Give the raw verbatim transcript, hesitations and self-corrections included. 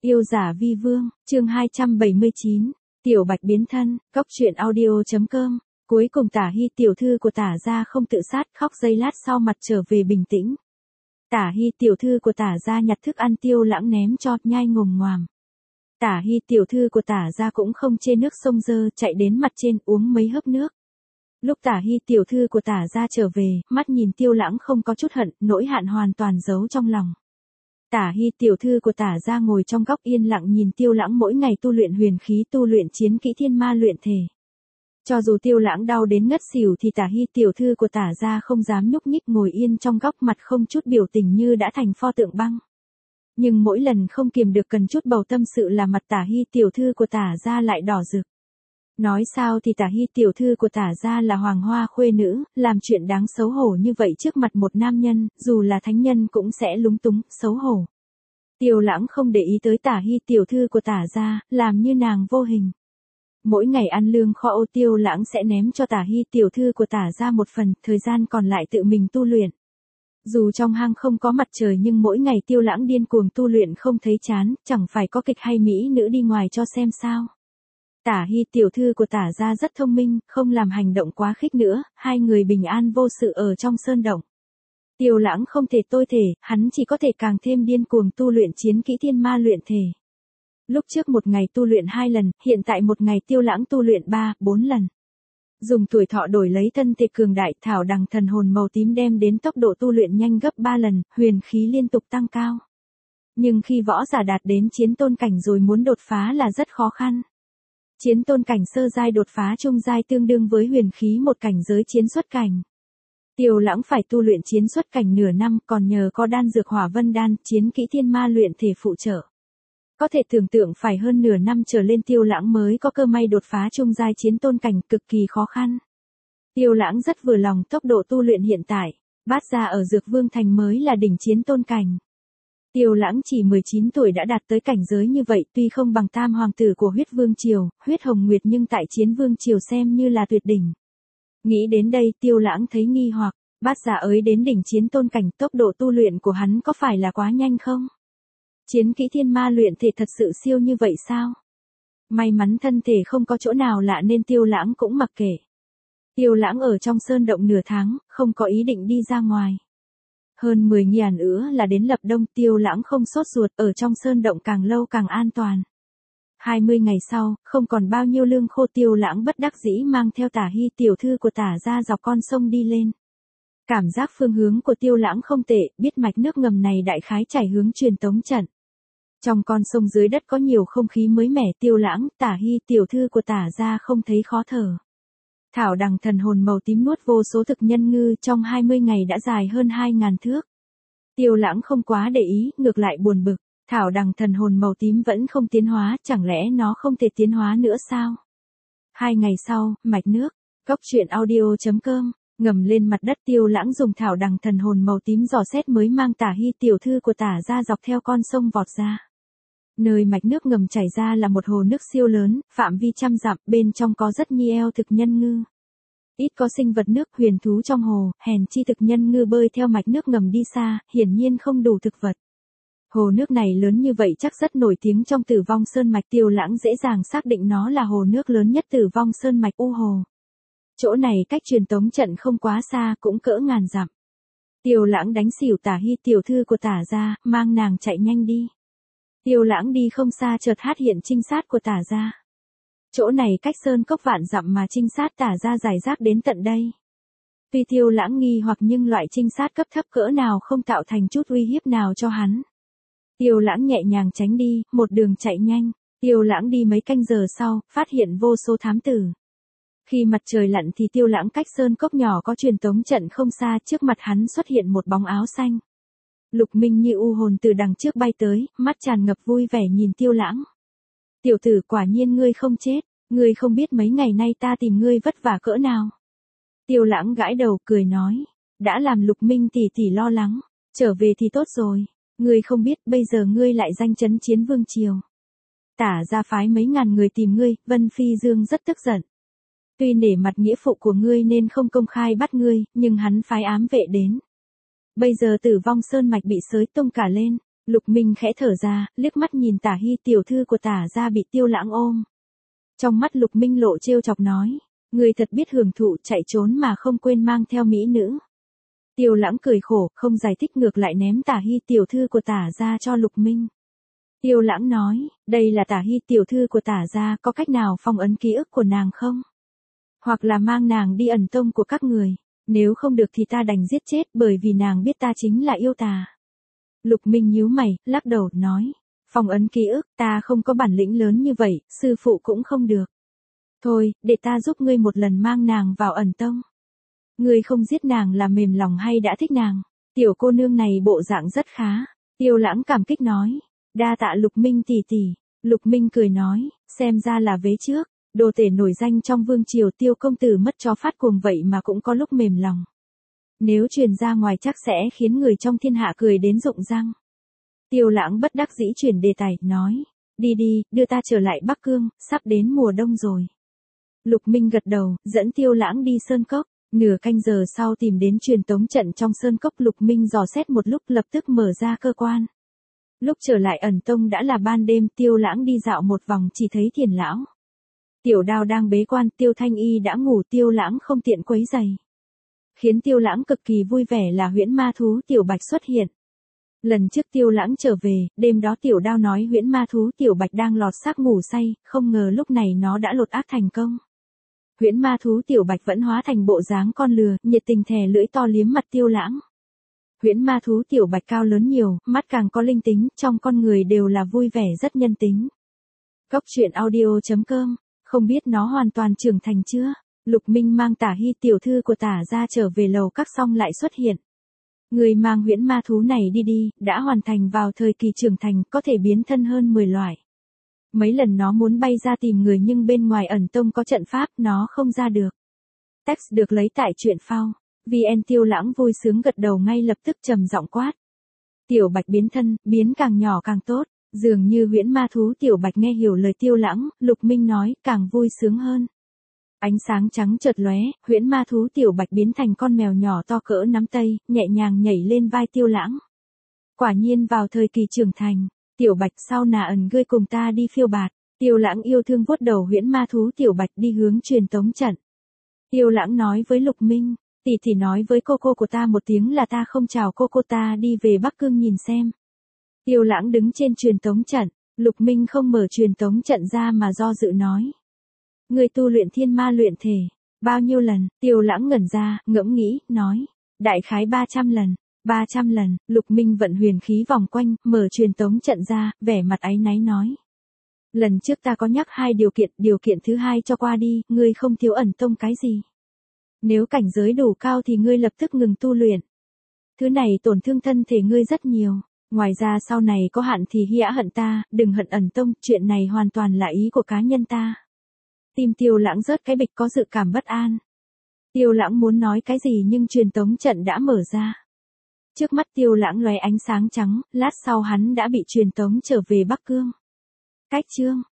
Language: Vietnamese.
Yêu giả vi vương, chương hai trăm bảy mươi chín, Tiểu Bạch biến thân, góc truyện audio chấm com. Cuối cùng Tả Hy tiểu thư của Tả gia không tự sát, khóc giây lát sau mặt trở về bình tĩnh. Tả Hy tiểu thư của Tả gia nhặt thức ăn Tiêu Lãng ném cho, nhai ngồm ngoàm. Tả Hy tiểu thư của Tả gia cũng không chê nước sông dơ, chạy đến mặt trên uống mấy hớp nước. Lúc Tả Hy tiểu thư của Tả gia trở về, mắt nhìn Tiêu Lãng không có chút hận, nỗi hạn hoàn toàn giấu trong lòng. Tả Hy tiểu thư của Tả gia ngồi trong góc yên lặng nhìn Tiêu Lãng mỗi ngày tu luyện huyền khí, tu luyện chiến kỹ thiên ma luyện thể. Cho dù Tiêu Lãng đau đến ngất xỉu thì Tả Hy tiểu thư của Tả gia không dám nhúc nhích, ngồi yên trong góc, mặt không chút biểu tình như đã thành pho tượng băng. Nhưng mỗi lần không kiềm được cần chút bầu tâm sự là mặt Tả Hy tiểu thư của Tả gia lại đỏ rực. Nói sao thì Tả Hy tiểu thư của Tả gia là hoàng hoa khuê nữ, làm chuyện đáng xấu hổ như vậy trước mặt một nam nhân, dù là thánh nhân cũng sẽ lúng túng, xấu hổ. Tiêu Lãng không để ý tới Tả Hy tiểu thư của Tả gia, làm như nàng vô hình. Mỗi ngày ăn lương kho ô, Tiêu Lãng sẽ ném cho Tả Hy tiểu thư của Tả gia một phần, thời gian còn lại tự mình tu luyện. Dù trong hang không có mặt trời nhưng mỗi ngày Tiêu Lãng điên cuồng tu luyện không thấy chán, chẳng phải có kịch hay mỹ nữ đi ngoài cho xem sao. Tả Hy tiểu thư của Tả gia rất thông minh, không làm hành động quá khích nữa, hai người bình an vô sự ở trong sơn động. Tiêu Lãng không thể tôi thể, hắn chỉ có thể càng thêm điên cuồng tu luyện chiến kỹ thiên ma luyện thể. Lúc trước một ngày tu luyện hai lần, hiện tại một ngày Tiêu Lãng tu luyện ba, bốn lần. Dùng tuổi thọ đổi lấy thân thể cường đại, thảo đằng thần hồn màu tím đem đến tốc độ tu luyện nhanh gấp ba lần, huyền khí liên tục tăng cao. Nhưng khi võ giả đạt đến chiến tôn cảnh rồi muốn đột phá là rất khó khăn. Chiến tôn cảnh sơ giai đột phá trung giai tương đương với huyền khí một cảnh giới chiến xuất cảnh. Tiêu Lãng phải tu luyện chiến xuất cảnh nửa năm, còn nhờ có đan dược hỏa vân đan, chiến kỹ thiên ma luyện thể phụ trợ. Có thể tưởng tượng phải hơn nửa năm trở lên Tiêu Lãng mới có cơ may đột phá trung giai chiến tôn cảnh, cực kỳ khó khăn. Tiêu Lãng rất vừa lòng tốc độ tu luyện hiện tại, Bát gia ở Dược Vương Thành mới là đỉnh chiến tôn cảnh. Tiêu Lãng chỉ mười chín tuổi đã đạt tới cảnh giới như vậy, tuy không bằng tam hoàng tử của huyết vương triều, huyết hồng nguyệt, nhưng tại chiến vương triều xem như là tuyệt đỉnh. Nghĩ đến đây Tiêu Lãng thấy nghi hoặc, Bát gia ấy đến đỉnh chiến tôn cảnh, tốc độ tu luyện của hắn có phải là quá nhanh không? Chiến kỹ thiên ma luyện thể thật sự siêu như vậy sao? May mắn thân thể không có chỗ nào lạ nên Tiêu Lãng cũng mặc kệ. Tiêu Lãng ở trong sơn động nửa tháng, không có ý định đi ra ngoài. Hơn mười ngàn ứa là đến lập đông, Tiêu Lãng không sốt ruột, ở trong sơn động càng lâu càng an toàn. hai mươi ngày sau, không còn bao nhiêu lương khô, Tiêu Lãng bất đắc dĩ mang theo Tả Hy tiểu thư của Tả gia dọc con sông đi lên. Cảm giác phương hướng của Tiêu Lãng không tệ, biết mạch nước ngầm này đại khái chảy hướng truyền tống trận. Trong con sông dưới đất có nhiều không khí mới mẻ, Tiêu Lãng, Tả Hy tiểu thư của Tả gia không thấy khó thở. Thảo đằng thần hồn màu tím nuốt vô số thực nhân ngư, trong hai mươi ngày đã dài hơn hai ngàn thước. Tiêu Lãng không quá để ý, ngược lại buồn bực, thảo đằng thần hồn màu tím vẫn không tiến hóa, chẳng lẽ nó không thể tiến hóa nữa sao? Hai ngày sau, mạch nước, góc truyện audio chấm com, ngầm lên mặt đất, Tiêu Lãng dùng thảo đằng thần hồn màu tím dò xét mới mang Tả Hy tiểu thư của Tả gia dọc theo con sông vọt ra. Nơi mạch nước ngầm chảy ra là một hồ nước siêu lớn, phạm vi trăm dặm, bên trong có rất nhiều thực nhân ngư. Ít có sinh vật nước, huyền thú trong hồ, hèn chi thực nhân ngư bơi theo mạch nước ngầm đi xa, hiển nhiên không đủ thực vật. Hồ nước này lớn như vậy chắc rất nổi tiếng trong Tử Vong Sơn mạch, Tiêu Lãng dễ dàng xác định nó là hồ nước lớn nhất Tử Vong Sơn mạch U Hồ. Chỗ này cách truyền tống trận không quá xa, cũng cỡ ngàn dặm. Tiêu Lãng đánh xỉu Tả Hy tiểu thư của Tả gia, mang nàng chạy nhanh đi. Tiêu Lãng đi không xa chợt phát hiện trinh sát của Tả gia. Chỗ này cách sơn cốc vạn dặm mà trinh sát Tả gia giải rác đến tận đây. Tuy Tiêu Lãng nghi hoặc nhưng loại trinh sát cấp thấp cỡ nào không tạo thành chút uy hiếp nào cho hắn. Tiêu Lãng nhẹ nhàng tránh đi, một đường chạy nhanh. Tiêu Lãng đi mấy canh giờ sau, phát hiện vô số thám tử. Khi mặt trời lặn thì Tiêu Lãng cách sơn cốc nhỏ có truyền tống trận không xa, trước mặt hắn xuất hiện một bóng áo xanh. Lục Minh như u hồn từ đằng trước bay tới, mắt tràn ngập vui vẻ nhìn Tiêu Lãng. Tiểu tử, quả nhiên ngươi không chết, ngươi không biết mấy ngày nay ta tìm ngươi vất vả cỡ nào. Tiêu Lãng gãi đầu cười nói, đã làm Lục Minh tỷ tỷ lo lắng, trở về thì tốt rồi, ngươi không biết bây giờ ngươi lại danh chấn chiến vương triều. Tả gia phái mấy ngàn người tìm ngươi, Vân Phi Dương rất tức giận. Tuy nể mặt nghĩa phụ của ngươi nên không công khai bắt ngươi, nhưng hắn phái ám vệ đến. Bây giờ Tử Vong Sơn mạch bị xới tung cả lên, Lục Minh khẽ thở ra, liếc mắt nhìn Tả Hy tiểu thư của Tả gia bị Tiêu Lãng ôm. Trong mắt Lục Minh lộ trêu chọc nói, người thật biết hưởng thụ, chạy trốn mà không quên mang theo mỹ nữ. Tiêu Lãng cười khổ, không giải thích, ngược lại ném Tả Hy tiểu thư của Tả gia cho Lục Minh. Tiêu Lãng nói, đây là Tả Hy tiểu thư của Tả gia, có cách nào phong ấn ký ức của nàng không? Hoặc là mang nàng đi ẩn tông của các người, nếu không được thì ta đành giết chết, bởi vì nàng biết ta chính là yêu tà. Lục Minh nhíu mày, lắc đầu, nói, phong ấn ký ức, ta không có bản lĩnh lớn như vậy, sư phụ cũng không được. Thôi, để ta giúp ngươi một lần mang nàng vào ẩn tông. Ngươi không giết nàng là mềm lòng hay đã thích nàng? Tiểu cô nương này bộ dạng rất khá. Tiêu Lãng cảm kích nói, đa tạ Lục Minh tỷ tỷ. Lục Minh cười nói, xem ra là vế trước, đồ tể nổi danh trong vương triều Tiêu công tử mất chó phát cuồng vậy mà cũng có lúc mềm lòng. Nếu truyền ra ngoài chắc sẽ khiến người trong thiên hạ cười đến rụng răng. Tiêu Lãng bất đắc dĩ chuyển đề tài, nói, đi đi, đưa ta trở lại Bắc Cương, sắp đến mùa đông rồi. Lục Minh gật đầu, dẫn Tiêu Lãng đi sơn cốc. Nửa canh giờ sau tìm đến truyền tống trận trong sơn cốc, Lục Minh dò xét một lúc lập tức mở ra cơ quan. Lúc trở lại ẩn tông đã là ban đêm, Tiêu Lãng đi dạo một vòng chỉ thấy Thiền lão. Tiểu Đao đang bế quan, Tiêu Thanh Y đã ngủ, Tiêu Lãng không tiện quấy giày. Khiến Tiêu Lãng cực kỳ vui vẻ là huyễn ma thú Tiểu Bạch xuất hiện. Lần trước Tiêu Lãng trở về, đêm đó Tiểu Đao nói huyễn ma thú Tiểu Bạch đang lọt xác ngủ say, không ngờ lúc này nó đã lột ác thành công. Huyễn ma thú Tiểu Bạch vẫn hóa thành bộ dáng con lừa, nhiệt tình thè lưỡi to liếm mặt Tiêu Lãng. Huyễn ma thú Tiểu Bạch cao lớn nhiều, mắt càng có linh tính, trong con người đều là vui vẻ rất nhân tính. Cốc truyện audio chấm com, không biết nó hoàn toàn trưởng thành chưa? Lục Minh mang Tả Hy tiểu thư của Tả gia trở về lầu các xong lại xuất hiện. Người mang huyễn ma thú này đi đi, đã hoàn thành vào thời kỳ trưởng thành, có thể biến thân hơn mười loại. Mấy lần nó muốn bay ra tìm người nhưng bên ngoài ẩn tông có trận pháp, nó không ra được. Text được lấy tại truyện phao. vê en Tiêu Lãng vui sướng gật đầu ngay lập tức trầm giọng quát. Tiểu Bạch biến thân, biến càng nhỏ càng tốt. Dường như huyễn ma thú Tiểu Bạch nghe hiểu lời Tiêu Lãng, Lục Minh nói, càng vui sướng hơn. Ánh sáng trắng chợt lóe, huyễn ma thú Tiểu Bạch biến thành con mèo nhỏ to cỡ nắm tay, nhẹ nhàng nhảy lên vai Tiêu Lãng. Quả nhiên vào thời kỳ trưởng thành, Tiểu Bạch sau nà ẩn ngươi cùng ta đi phiêu bạt. Tiêu Lãng yêu thương vuốt đầu huyễn ma thú Tiểu Bạch đi hướng truyền tống trận. Tiêu Lãng nói với Lục Minh, tỷ tỷ nói với cô cô của ta một tiếng là ta không chào cô cô, ta đi về Bắc Cương nhìn xem. Tiêu Lãng đứng trên truyền tống trận, Lục Minh không mở truyền tống trận ra mà do dự nói. Người tu luyện thiên ma luyện thể, bao nhiêu lần? Tiêu Lãng ngẩn ra, ngẫm nghĩ, nói, đại khái ba trăm lần. ba trăm lần, Lục Minh vận huyền khí vòng quanh, mở truyền tống trận ra, vẻ mặt áy náy nói. Lần trước ta có nhắc hai điều kiện, điều kiện thứ hai cho qua đi, ngươi không thiếu ẩn tông cái gì. Nếu cảnh giới đủ cao thì ngươi lập tức ngừng tu luyện. Thứ này tổn thương thân thể ngươi rất nhiều. Ngoài ra sau này có hạn thì hĩa hận ta, đừng hận ẩn tông, chuyện này hoàn toàn là ý của cá nhân ta. Tim Tiêu Lãng rớt cái bịch, có dự cảm bất an. Tiêu Lãng muốn nói cái gì nhưng truyền tống trận đã mở ra. Trước mắt Tiêu Lãng lóe ánh sáng trắng, lát sau hắn đã bị truyền tống trở về Bắc Cương. Cách chương